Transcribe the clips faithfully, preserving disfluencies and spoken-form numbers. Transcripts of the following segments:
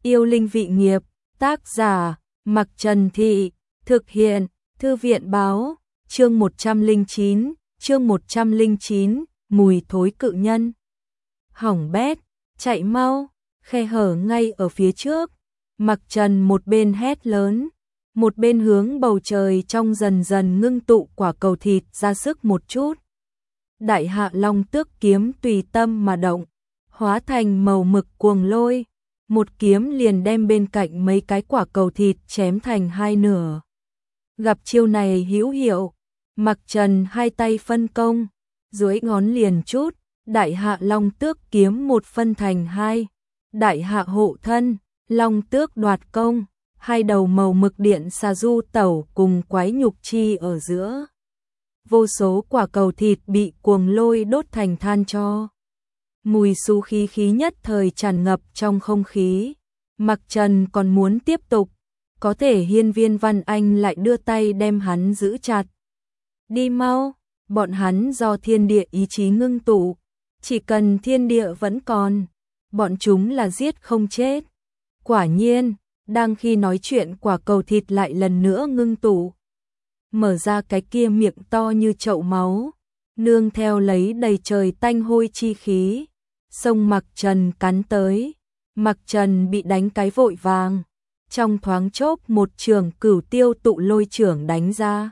Yêu linh vị nghiệp, tác giả, Mặc Trần Thị, thực hiện, Thư viện báo, chương một trăm lẻ chín, chương một trăm lẻ chín, mùi thối cự nhân. Hỏng bét, chạy mau, khe hở ngay ở phía trước. Mặc Trần một bên hét lớn, một bên hướng bầu trời trong dần dần ngưng tụ quả cầu thịt ra sức một chút. Đại hạ long tước kiếm tùy tâm mà động, hóa thành màu mực cuồng lôi, một kiếm liền đem bên cạnh mấy cái quả cầu thịt chém thành hai nửa. Gặp chiêu này hữu hiệu, Mặc Trần hai tay phân công, dưới ngón liền chút, đại hạ long tước kiếm một phân thành hai, đại hạ hộ thân, long tước đoạt công, hai đầu màu mực điện xà du tẩu cùng quái nhục chi ở giữa. Vô số quả cầu thịt bị cuồng lôi đốt thành than tro. Mùi xú khí khí nhất thời tràn ngập trong không khí. Mặc Trần còn muốn tiếp tục, có thể Hiên Viên Văn Anh lại đưa tay đem hắn giữ chặt. Đi mau, bọn hắn do thiên địa ý chí ngưng tụ, chỉ cần thiên địa vẫn còn, bọn chúng là giết không chết. Quả nhiên, đang khi nói chuyện quả cầu thịt lại lần nữa ngưng tụ, mở ra cái kia miệng to như chậu máu, nương theo lấy đầy trời tanh hôi chi khí, xông Mặc Trần cắn tới. Mặc Trần bị đánh cái vội vàng, trong thoáng chốc một trường cửu tiêu tụ lôi trưởng đánh ra.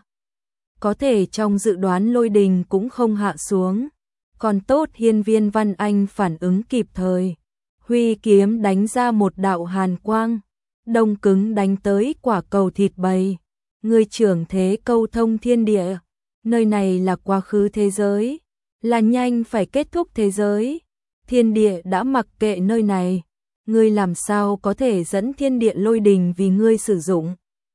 Có thể trong dự đoán lôi đình cũng không hạ xuống, còn tốt Hiên Viên Văn Anh phản ứng kịp thời, huy kiếm đánh ra một đạo hàn quang, đông cứng đánh tới quả cầu thịt bầy. Người trưởng thế câu thông thiên địa, nơi này là quá khứ thế giới, là nhanh phải kết thúc thế giới. Thiên địa đã mặc kệ nơi này, ngươi làm sao có thể dẫn thiên địa lôi đình vì ngươi sử dụng.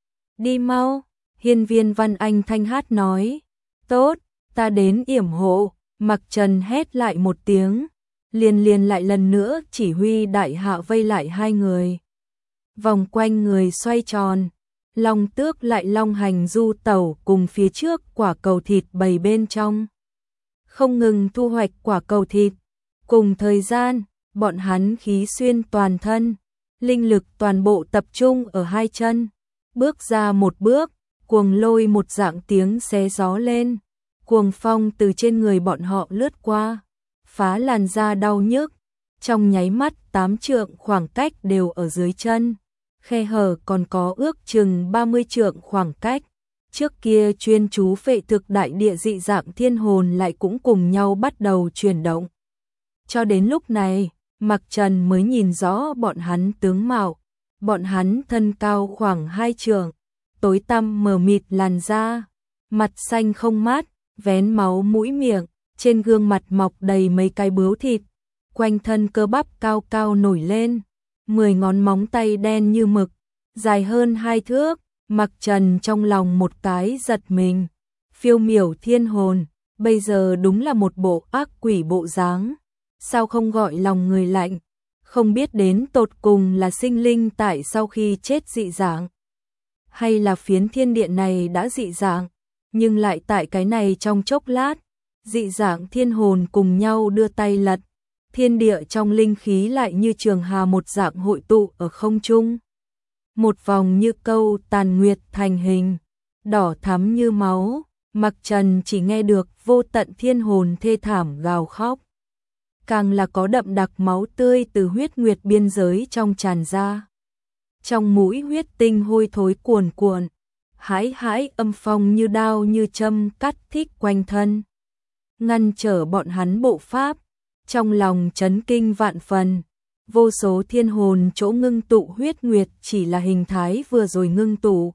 Đi mau, Hiên Viên Văn Anh thanh hát nói. Tốt, ta đến yểm hộ. Mặc Trần hét lại một tiếng, liền liền lại lần nữa chỉ huy đại hạ vây lại hai người. Vòng quanh người xoay tròn, long tước lại long hành du tẩu cùng phía trước quả cầu thịt bầy bên trong. Không ngừng thu hoạch quả cầu thịt. Cùng thời gian, bọn hắn khí xuyên toàn thân, linh lực toàn bộ tập trung ở hai chân. Bước ra một bước, cuồng lôi một dạng tiếng xé gió lên. Cuồng phong từ trên người bọn họ lướt qua, phá làn da đau nhức. Trong nháy mắt tám trượng khoảng cách đều ở dưới chân. Khe hở còn có ước chừng ba mươi trượng khoảng cách. Trước kia chuyên chú phệ thực đại địa dị dạng thiên hồn lại cũng cùng nhau bắt đầu chuyển động. Cho đến lúc này, Mặc Trần mới nhìn rõ bọn hắn tướng mạo. Bọn hắn thân cao khoảng hai trượng, tối tăm mờ mịt làn da, mặt xanh không mát, vén máu mũi miệng, trên gương mặt mọc đầy mấy cái bướu thịt, quanh thân cơ bắp cao cao nổi lên, mười ngón móng tay đen như mực, dài hơn hai thước. Mặc Trần trong lòng một cái giật mình, phiêu miểu thiên hồn, bây giờ đúng là một bộ ác quỷ bộ dáng. Sao không gọi lòng người lạnh, không biết đến tột cùng là sinh linh tại sau khi chết dị dạng, hay là phiến thiên địa này đã dị dạng, nhưng lại tại cái này trong chốc lát, dị dạng thiên hồn cùng nhau đưa tay lật, thiên địa trong linh khí lại như trường hà một dạng hội tụ ở không trung. Một vòng như câu tàn nguyệt thành hình, đỏ thắm như máu. Mặc Trần chỉ nghe được vô tận thiên hồn thê thảm gào khóc. Càng là có đậm đặc máu tươi từ huyết nguyệt biên giới trong tràn ra. Trong mũi huyết tinh hôi thối cuồn cuộn, hãi hãi âm phong như đao như châm cắt thít quanh thân, ngăn trở bọn hắn bộ pháp. Trong lòng chấn kinh vạn phần, vô số thiên hồn chỗ ngưng tụ huyết nguyệt chỉ là hình thái vừa rồi ngưng tụ.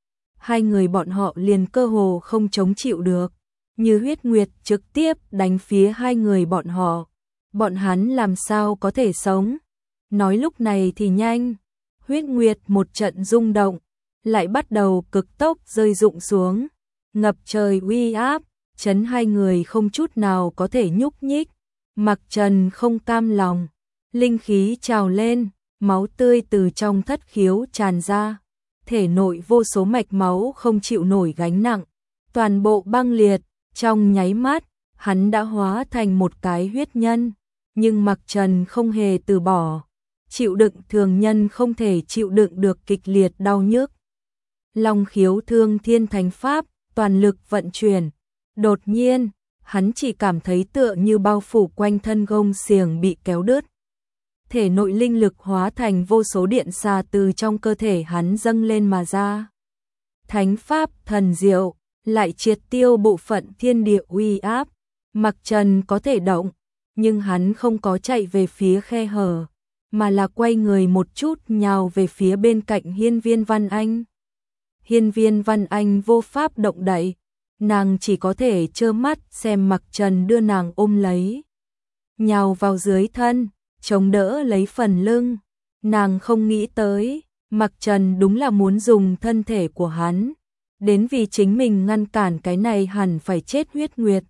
Hai người bọn họ liền cơ hồ không chống chịu được, như huyết nguyệt trực tiếp đánh phía hai người bọn họ. Bọn hắn làm sao có thể sống? Nói lúc này thì nhanh, huyết nguyệt một trận rung động, lại bắt đầu cực tốc rơi rụng xuống, ngập trời uy áp, chấn hai người không chút nào có thể nhúc nhích. Mặc Trần không cam lòng, linh khí trào lên, máu tươi từ trong thất khiếu tràn ra, thể nội vô số mạch máu không chịu nổi gánh nặng, toàn bộ băng liệt. Trong nháy mắt, hắn đã hóa thành một cái huyết nhân. Nhưng Mặc Trần không hề từ bỏ, chịu đựng thường nhân không thể chịu đựng được kịch liệt đau nhức. Long khiếu thương thiên thánh pháp, toàn lực vận chuyển. Đột nhiên, hắn chỉ cảm thấy tựa như bao phủ quanh thân gông xiềng bị kéo đứt. Thể nội linh lực hóa thành vô số điện xà từ trong cơ thể hắn dâng lên mà ra. Thánh pháp thần diệu, lại triệt tiêu bộ phận thiên địa uy áp. Mặc Trần có thể động, nhưng hắn không có chạy về phía khe hở, mà là quay người một chút nhào về phía bên cạnh Hiên Viên Văn Anh. Hiên Viên Văn Anh vô pháp động đậy, nàng chỉ có thể trơ mắt xem Mặc Trần đưa nàng ôm lấy. Nhào vào dưới thân, chống đỡ lấy phần lưng. Nàng không nghĩ tới, Mặc Trần đúng là muốn dùng thân thể của hắn, đến vì chính mình ngăn cản cái này hẳn phải chết huyết nguyệt.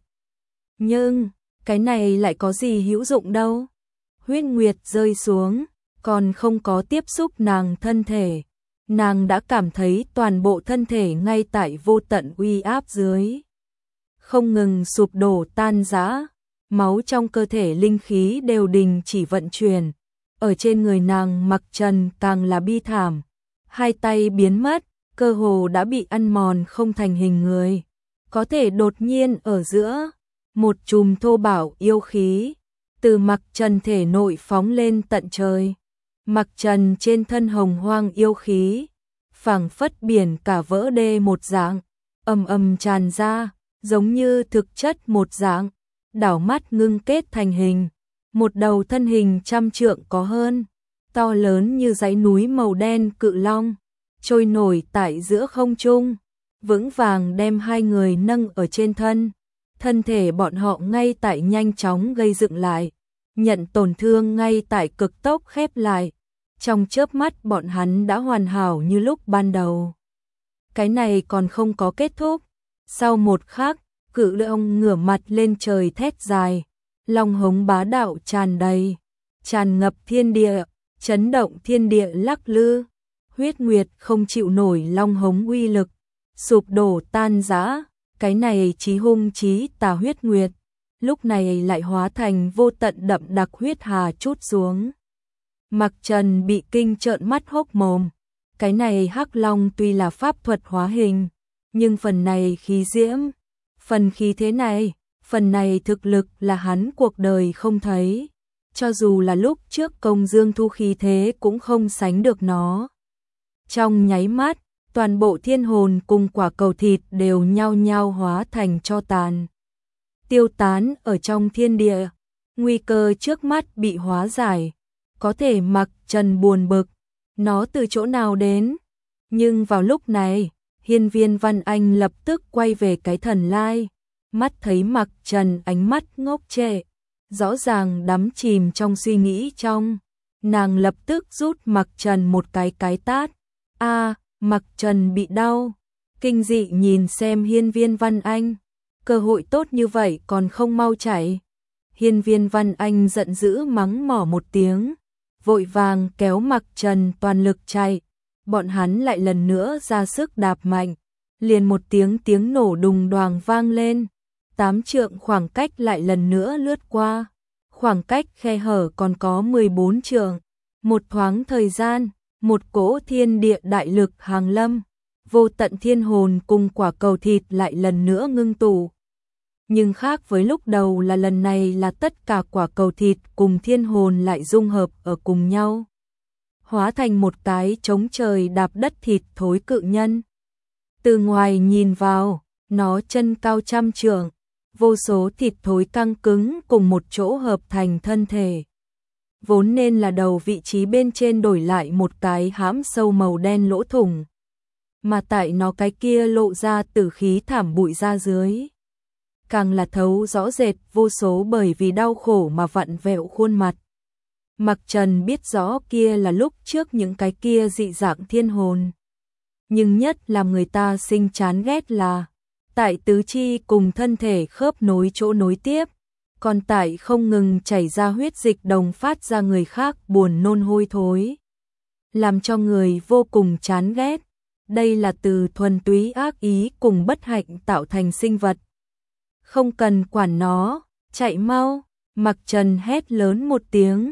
Nhưng, cái này lại có gì hữu dụng đâu. Huyết nguyệt rơi xuống, còn không có tiếp xúc nàng thân thể. Nàng đã cảm thấy toàn bộ thân thể ngay tại vô tận uy áp dưới không ngừng sụp đổ tan rã, máu trong cơ thể linh khí đều đình chỉ vận chuyển. Ở trên người nàng Mặc Trần càng là bi thảm, hai tay biến mất, cơ hồ đã bị ăn mòn không thành hình người. Có thể đột nhiên ở giữa, một chùm thô bạo yêu khí từ Mặc Trần thể nội phóng lên tận trời. Mặc Trần trên thân hồng hoang yêu khí, phảng phất biển cả vỡ đê một dạng, ầm ầm tràn ra, giống như thực chất một dạng, đảo mắt ngưng kết thành hình. Một đầu thân hình trăm trượng có hơn, to lớn như dãy núi màu đen cự long, trôi nổi tại giữa không trung, vững vàng đem hai người nâng ở trên thân. Thân thể bọn họ ngay tại nhanh chóng gây dựng lại, nhận tổn thương ngay tại cực tốc khép lại. Trong chớp mắt bọn hắn đã hoàn hảo như lúc ban đầu. Cái này còn không có kết thúc. Sau một khắc, cự long ngửa mặt lên trời thét dài, long hống bá đạo tràn đầy, tràn ngập thiên địa, chấn động thiên địa lắc lư. Huyết nguyệt không chịu nổi long hống uy lực, sụp đổ tan rã. Cái này chí hung chí tà huyết nguyệt, lúc này lại hóa thành vô tận đậm đặc huyết hà trút xuống. Mặc Trần bị kinh trợn mắt hốc mồm. Cái này hắc long tuy là pháp thuật hóa hình, nhưng phần này khí diễm, phần khí thế này, phần này thực lực là hắn cuộc đời không thấy. Cho dù là lúc trước Công Dương Thu khí thế cũng không sánh được nó. Trong nháy mắt, toàn bộ thiên hồn cùng quả cầu thịt đều nhao nhao hóa thành tro tàn, tiêu tán ở trong thiên địa. Nguy cơ trước mắt bị hóa giải. Có thể Mặc Trần buồn bực, nó từ chỗ nào đến? Nhưng vào lúc này, Hiên Viên Văn Anh lập tức quay về cái thần lai, mắt thấy Mặc Trần ánh mắt ngốc trệ, rõ ràng đắm chìm trong suy nghĩ trong. Nàng lập tức rút Mặc Trần một cái cái tát. A, Mặc Trần bị đau, kinh dị nhìn xem Hiên Viên Văn Anh, cơ hội tốt như vậy còn không mau chạy. Hiên Viên Văn Anh giận dữ mắng mỏ một tiếng, vội vàng kéo Mặc Trần toàn lực chạy. Bọn hắn lại lần nữa ra sức đạp mạnh, liền một tiếng tiếng nổ đùng đoàng vang lên. Tám trượng khoảng cách lại lần nữa lướt qua, khoảng cách khe hở còn có mười bốn trượng. Một thoáng thời gian, một cỗ thiên địa đại lực hàng lâm, vô tận thiên hồn cùng quả cầu thịt lại lần nữa ngưng tụ. Nhưng khác với lúc đầu là lần này là tất cả quả cầu thịt cùng thiên hồn lại dung hợp ở cùng nhau, hóa thành một cái trống trời đạp đất thịt thối cự nhân. Từ ngoài nhìn vào, nó chân cao trăm trượng, vô số thịt thối căng cứng cùng một chỗ hợp thành thân thể. Vốn nên là đầu vị trí bên trên đổi lại một cái hãm sâu màu đen lỗ thủng, mà tại nó cái kia lộ ra tử khí thảm bụi ra dưới, càng là thấu rõ rệt vô số bởi vì đau khổ mà vặn vẹo khuôn mặt. Mặc Trần biết rõ kia là lúc trước những cái kia dị dạng thiên hồn, nhưng nhất làm người ta sinh chán ghét là tại tứ chi cùng thân thể khớp nối chỗ nối tiếp, còn tại không ngừng chảy ra huyết dịch đồng phát ra người khác buồn nôn hôi thối, làm cho người vô cùng chán ghét. Đây là từ thuần túy ác ý cùng bất hạnh tạo thành sinh vật. Không cần quản nó, chạy mau. Mặc Trần hét lớn một tiếng,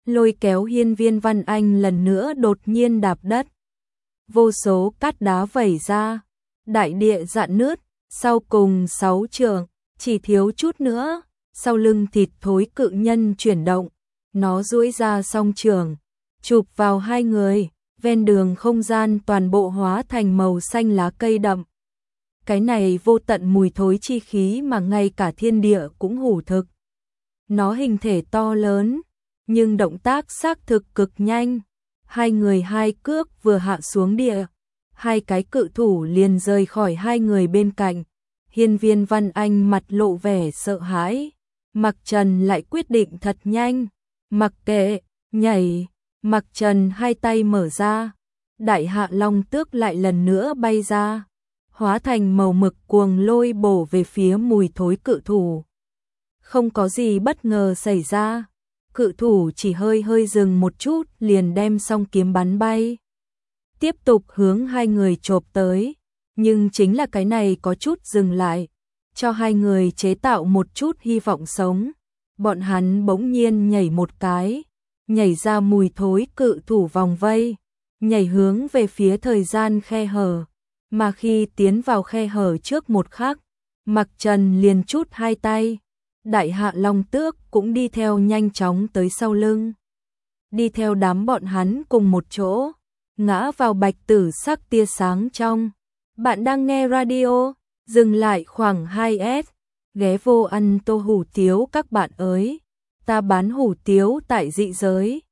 lôi kéo Hiên Viên Văn Anh lần nữa đột nhiên đạp đất. Vô số cát đá vẩy ra, đại địa rạn nứt, sau cùng sáu trượng, chỉ thiếu chút nữa, sau lưng thịt thối cự nhân chuyển động, nó duỗi ra song trường, chụp vào hai người, ven đường không gian toàn bộ hóa thành màu xanh lá cây đậm. Cái này vô tận mùi thối chi khí mà ngay cả thiên địa cũng hủ thực. Nó hình thể to lớn, nhưng động tác xác thực cực nhanh. Hai người hai cước vừa hạ xuống địa, hai cái cự thủ liền rời khỏi hai người bên cạnh. Hiên Viên Văn Anh mặt lộ vẻ sợ hãi, Mặc Trần lại quyết định thật nhanh, mặc kệ, nhảy, Mặc Trần hai tay mở ra, Đại Hạ Long Tước lại lần nữa bay ra, hóa thành màu mực cuồng lôi bổ về phía mùi thối cự thủ. Không có gì bất ngờ xảy ra, cự thủ chỉ hơi hơi dừng một chút liền đem song kiếm bắn bay. Tiếp tục hướng hai người chộp tới, nhưng chính là cái này có chút dừng lại, cho hai người chế tạo một chút hy vọng sống. Bọn hắn bỗng nhiên nhảy một cái, nhảy ra mùi thối cự thủ vòng vây, nhảy hướng về phía thời gian khe hở, mà khi tiến vào khe hở trước một khắc, Mặc Trần liền chút hai tay. Đại Hạ Long Tước cũng đi theo nhanh chóng tới sau lưng. Đi theo đám bọn hắn cùng một chỗ, ngã vào bạch tử sắc tia sáng trong. Bạn đang nghe radio, dừng lại khoảng hai S, ghé vô ăn tô hủ tiếu các bạn ơi. Ta bán hủ tiếu tại dị giới,